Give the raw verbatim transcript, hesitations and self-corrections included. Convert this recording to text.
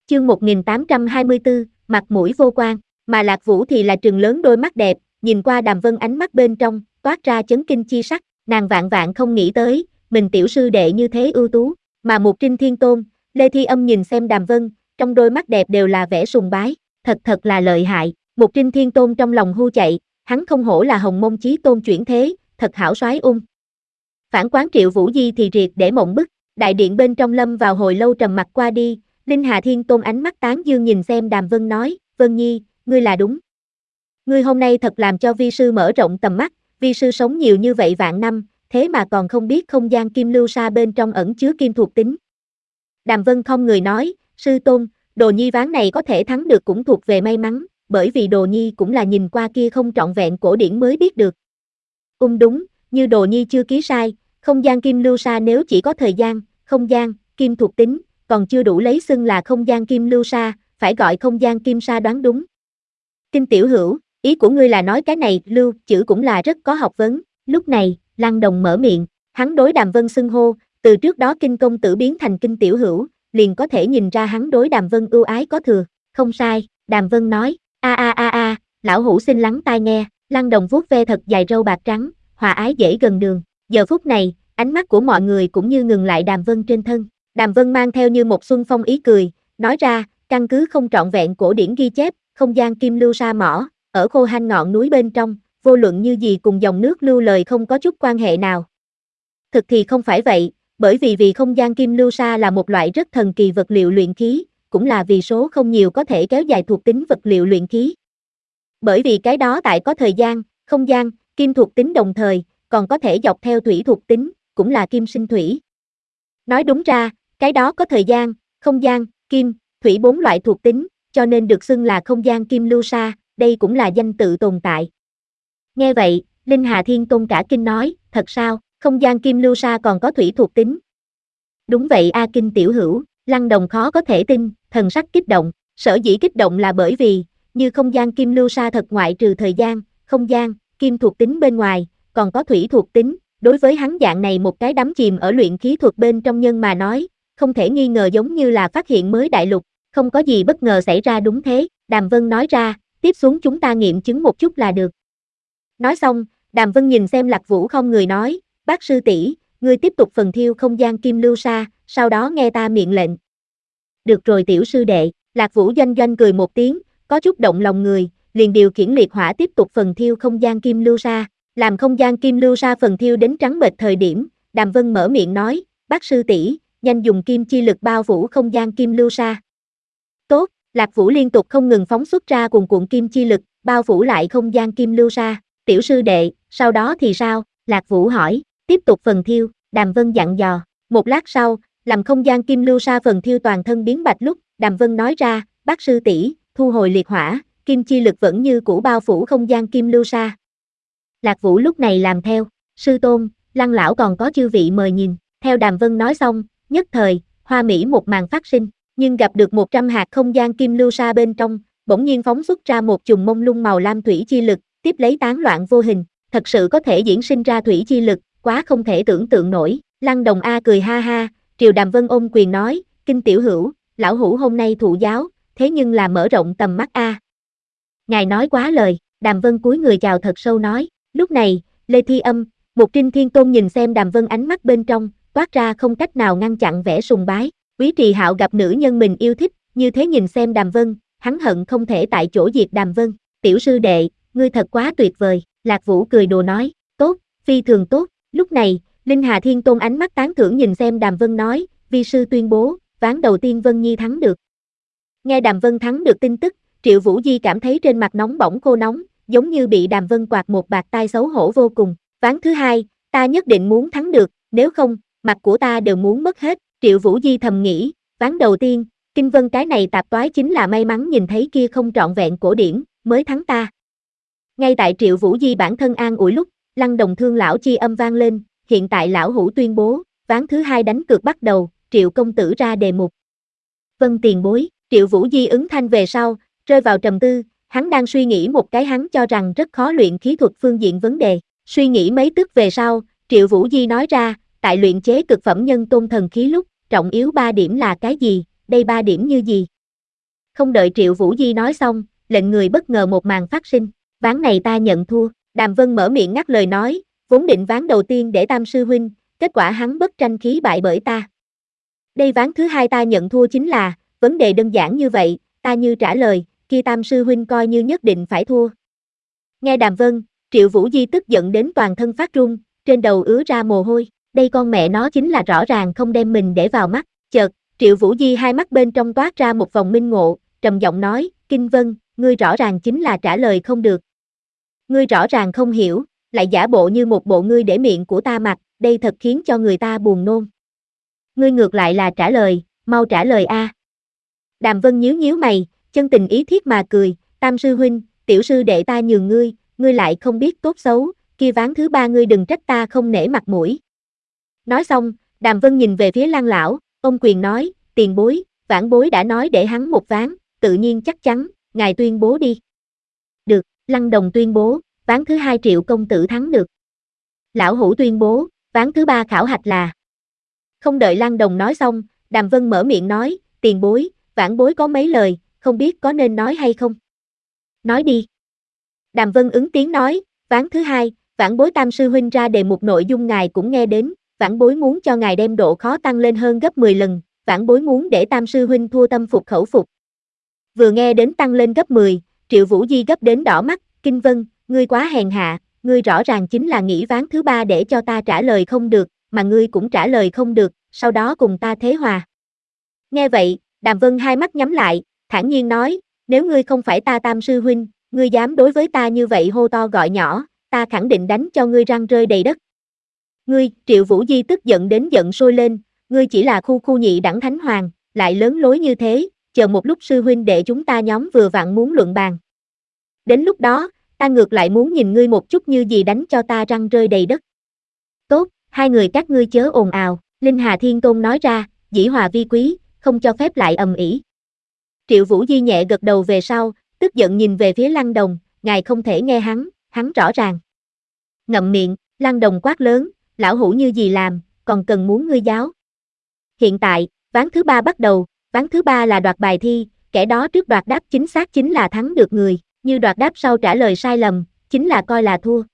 Chương một nghìn tám trăm hai mươi tư, mặt mũi vô quan, mà Lạc Vũ thì là trừng lớn đôi mắt đẹp, nhìn qua Đàm Vân ánh mắt bên trong, toát ra chấn kinh chi sắc, nàng vạn vạn không nghĩ tới, mình tiểu sư đệ như thế ưu tú, mà Mục Trinh Thiên Tôn, Lê Thi Âm nhìn xem Đàm Vân, trong đôi mắt đẹp đều là vẻ sùng bái, thật thật là lợi hại, Mục Trinh Thiên Tôn trong lòng hu chạy, hắn không hổ là Hồng Mông Chí Tôn chuyển thế, thật hảo soái ung. Phản quán Triệu Vũ Di thì triệt để mộng bức, đại điện bên trong lâm vào hồi lâu trầm mặc qua đi, Linh Hà Thiên Tôn ánh mắt tán dương nhìn xem Đàm Vân nói, Vân Nhi, ngươi là đúng. Ngươi hôm nay thật làm cho vi sư mở rộng tầm mắt, vi sư sống nhiều như vậy vạn năm, thế mà còn không biết không gian kim lưu sa bên trong ẩn chứa kim thuộc tính. Đàm Vân không người nói, sư tôn, Đồ Nhi ván này có thể thắng được cũng thuộc về may mắn, bởi vì Đồ Nhi cũng là nhìn qua kia không trọn vẹn cổ điển mới biết được. Ung đúng, như Đồ Nhi chưa ký sai, không gian kim lưu sa nếu chỉ có thời gian, không gian, kim thuộc tính, còn chưa đủ lấy xưng là không gian kim lưu sa, phải gọi không gian kim sa đoán đúng. Kinh tiểu hữu, ý của ngươi là nói cái này, lưu, chữ cũng là rất có học vấn, lúc này, Lăng Đồng mở miệng, hắn đối Đàm Vân xưng hô, từ trước đó Kinh công tử biến thành Kinh tiểu hữu, liền có thể nhìn ra hắn đối Đàm Vân ưu ái có thừa, không sai, Đàm Vân nói, a a a a, lão hữu xin lắng tai nghe, Lăng Đồng vuốt ve thật dài râu bạc trắng, hòa ái dễ gần đường, giờ phút này, ánh mắt của mọi người cũng như ngừng lại Đàm Vân trên thân. Đàm Vân mang theo như một xuân phong ý cười, nói ra, căn cứ không trọn vẹn cổ điển ghi chép, không gian kim lưu sa mỏ, ở khô hanh ngọn núi bên trong, vô luận như gì cùng dòng nước lưu lời không có chút quan hệ nào. Thực thì không phải vậy, bởi vì vì không gian kim lưu sa là một loại rất thần kỳ vật liệu luyện khí, cũng là vì số không nhiều có thể kéo dài thuộc tính vật liệu luyện khí. Bởi vì cái đó tại có thời gian, không gian, kim thuộc tính đồng thời, còn có thể dọc theo thủy thuộc tính, cũng là kim sinh thủy. Nói đúng ra, cái đó có thời gian, không gian, kim, thủy bốn loại thuộc tính, cho nên được xưng là không gian kim lưu sa, đây cũng là danh tự tồn tại. Nghe vậy, Linh Hà Thiên Tôn cả kinh nói, thật sao, không gian kim lưu sa còn có thủy thuộc tính. Đúng vậy A Kinh tiểu hữu, Lăng Đồng khó có thể tin, thần sắc kích động, sở dĩ kích động là bởi vì, như không gian kim lưu sa thật ngoại trừ thời gian, không gian, kim thuộc tính bên ngoài, còn có thủy thuộc tính, đối với hắn dạng này một cái đắm chìm ở luyện khí thuật bên trong nhân mà nói, không thể nghi ngờ giống như là phát hiện mới đại lục, không có gì bất ngờ xảy ra đúng thế, Đàm Vân nói ra, tiếp xuống chúng ta nghiệm chứng một chút là được. Nói xong, Đàm Vân nhìn xem Lạc Vũ không người nói, bác sư tỷ, ngươi tiếp tục phần thiêu không gian kim lưu sa, sau đó nghe ta miệng lệnh. Được rồi tiểu sư đệ, Lạc Vũ doanh doanh cười một tiếng, có chút động lòng người, liền điều khiển liệt hỏa tiếp tục phần thiêu không gian kim lưu sa, làm không gian kim lưu sa phần thiêu đến trắng bệch thời điểm, Đàm Vân mở miệng nói, bác sư tỷ, nhanh dùng kim chi lực bao phủ không gian kim lưu sa. Tốt, Lạc Vũ liên tục không ngừng phóng xuất ra cuồn cuộn kim chi lực, bao phủ lại không gian kim lưu sa. Tiểu sư đệ, sau đó thì sao? Lạc Vũ hỏi, tiếp tục phần thiêu, Đàm Vân dặn dò. Một lát sau, làm không gian kim lưu sa phần thiêu toàn thân biến bạch lúc, Đàm Vân nói ra, bác sư tỷ, thu hồi liệt hỏa, kim chi lực vẫn như cũ bao phủ không gian kim lưu sa. Lạc Vũ lúc này làm theo, sư tôn, Lăng lão còn có chư vị mời nhìn, theo Đàm Vân nói xong, nhất thời, hoa mỹ một màn phát sinh, nhưng gặp được một trăm hạt không gian kim lưu sa bên trong, bỗng nhiên phóng xuất ra một chùm mông lung màu lam thủy chi lực, tiếp lấy tán loạn vô hình, thật sự có thể diễn sinh ra thủy chi lực, quá không thể tưởng tượng nổi, Lăng Đồng A cười ha ha, Triều Đàm Vân ôm quyền nói, Kinh tiểu hữu, lão hữu hôm nay thụ giáo, thế nhưng là mở rộng tầm mắt A. Ngài nói quá lời, Đàm Vân cúi người chào thật sâu nói, lúc này, Lê Thi Âm, Mục Trinh Thiên Tôn nhìn xem Đàm Vân ánh mắt bên trong, toát ra không cách nào ngăn chặn vẻ sùng bái, Quý Trì Hạo gặp nữ nhân mình yêu thích, như thế nhìn xem Đàm Vân, hắn hận không thể tại chỗ diệt Đàm Vân, tiểu sư đệ, ngươi thật quá tuyệt vời, Lạc Vũ cười đùa nói, tốt, phi thường tốt, lúc này, Linh Hà Thiên Tôn ánh mắt tán thưởng nhìn xem Đàm Vân nói, vi sư tuyên bố, ván đầu tiên Vân Nhi thắng được. Nghe Đàm Vân thắng được tin tức, Triệu Vũ Di cảm thấy trên mặt nóng bỏng khô nóng, giống như bị Đàm Vân quạt một bạt tai xấu hổ vô cùng, ván thứ hai, ta nhất định muốn thắng được, nếu không, mặt của ta đều muốn mất hết, Triệu Vũ Di thầm nghĩ, ván đầu tiên, Kinh Vân cái này tạp toái chính là may mắn nhìn thấy kia không trọn vẹn cổ điển, mới thắng ta. Ngay tại Triệu Vũ Di bản thân an ủi lúc, Lăng Đồng thương lão chi âm vang lên, hiện tại lão hữu tuyên bố, ván thứ hai đánh cược bắt đầu, Triệu công tử ra đề mục. Vân tiền bối, Triệu Vũ Di ứng thanh về sau, rơi vào trầm tư, hắn đang suy nghĩ một cái hắn cho rằng rất khó luyện khí thuật phương diện vấn đề, suy nghĩ mấy tức về sau, Triệu Vũ Di nói ra, tại luyện chế cực phẩm nhân tôn thần khí lúc, trọng yếu ba điểm là cái gì, đây ba điểm như gì? Không đợi Triệu Vũ Di nói xong, lệnh người bất ngờ một màn phát sinh, ván này ta nhận thua. Đàm Vân mở miệng ngắt lời nói, vốn định ván đầu tiên để Tam sư huynh, kết quả hắn bất tranh khí bại bởi ta. Đây ván thứ hai ta nhận thua chính là, vấn đề đơn giản như vậy, ta như trả lời, kia Tam sư huynh coi như nhất định phải thua. Nghe Đàm Vân, Triệu Vũ Di tức giận đến toàn thân phát run, trên đầu ứa ra mồ hôi, đây con mẹ nó chính là rõ ràng không đem mình để vào mắt. Chợt, Triệu Vũ Di hai mắt bên trong toát ra một vòng minh ngộ, trầm giọng nói, Kinh Vân, ngươi rõ ràng chính là trả lời không được. Ngươi rõ ràng không hiểu, lại giả bộ như một bộ ngươi để miệng của ta mặc, đây thật khiến cho người ta buồn nôn. Ngươi ngược lại là trả lời, mau trả lời a. Đàm Vân nhíu nhíu mày, chân tình ý thiết mà cười, Tam sư huynh, tiểu sư đệ ta nhường ngươi, ngươi lại không biết tốt xấu, kia ván thứ ba ngươi đừng trách ta không nể mặt mũi. Nói xong, Đàm Vân nhìn về phía Lăng lão, ông quyền nói, tiền bối, vãn bối đã nói để hắn một ván, tự nhiên chắc chắn, ngài tuyên bố đi. Được, Lăng Đồng tuyên bố, ván thứ hai Triệu công tử thắng được. Lão Hủ tuyên bố, ván thứ ba khảo hạch là. Không đợi Lăng Đồng nói xong, Đàm Vân mở miệng nói, tiền bối, vãn bối có mấy lời, không biết có nên nói hay không. Nói đi. Đàm Vân ứng tiếng nói, ván thứ hai, vãn bối Tam sư huynh ra đề một nội dung ngài cũng nghe đến, vãn bối muốn cho ngài đem độ khó tăng lên hơn gấp mười lần, vãn bối muốn để Tam sư huynh thua tâm phục khẩu phục. Vừa nghe đến tăng lên gấp mười, Triệu Vũ Di gấp đến đỏ mắt, Kinh Vân, ngươi quá hèn hạ, ngươi rõ ràng chính là nghĩ ván thứ ba để cho ta trả lời không được, mà ngươi cũng trả lời không được, sau đó cùng ta thế hòa. Nghe vậy, Đàm Vân hai mắt nhắm lại, thản nhiên nói, nếu ngươi không phải ta Tam sư huynh, ngươi dám đối với ta như vậy hô to gọi nhỏ, ta khẳng định đánh cho ngươi răng rơi đầy đất. Ngươi, Triệu Vũ Di tức giận đến giận sôi lên, ngươi chỉ là khu khu nhị đẳng thánh hoàng, lại lớn lối như thế, chờ một lúc sư huynh đệ chúng ta nhóm vừa vặn muốn luận bàn. Đến lúc đó, ta ngược lại muốn nhìn ngươi một chút như gì đánh cho ta răng rơi đầy đất. Tốt, hai người các ngươi chớ ồn ào, Linh Hà Thiên Tôn nói ra, dĩ hòa vi quý, không cho phép lại ầm ĩ. Triệu Vũ Di nhẹ gật đầu về sau, tức giận nhìn về phía Lăng Đồng, ngài không thể nghe hắn, hắn rõ ràng. Ngậm miệng, Lăng Đồng quát lớn, lão hủ như gì làm, còn cần muốn ngươi giáo. Hiện tại, ván thứ ba bắt đầu, ván thứ ba là đoạt bài thi, kẻ đó trước đoạt đáp chính xác chính là thắng được người, như đoạt đáp sau trả lời sai lầm, chính là coi là thua.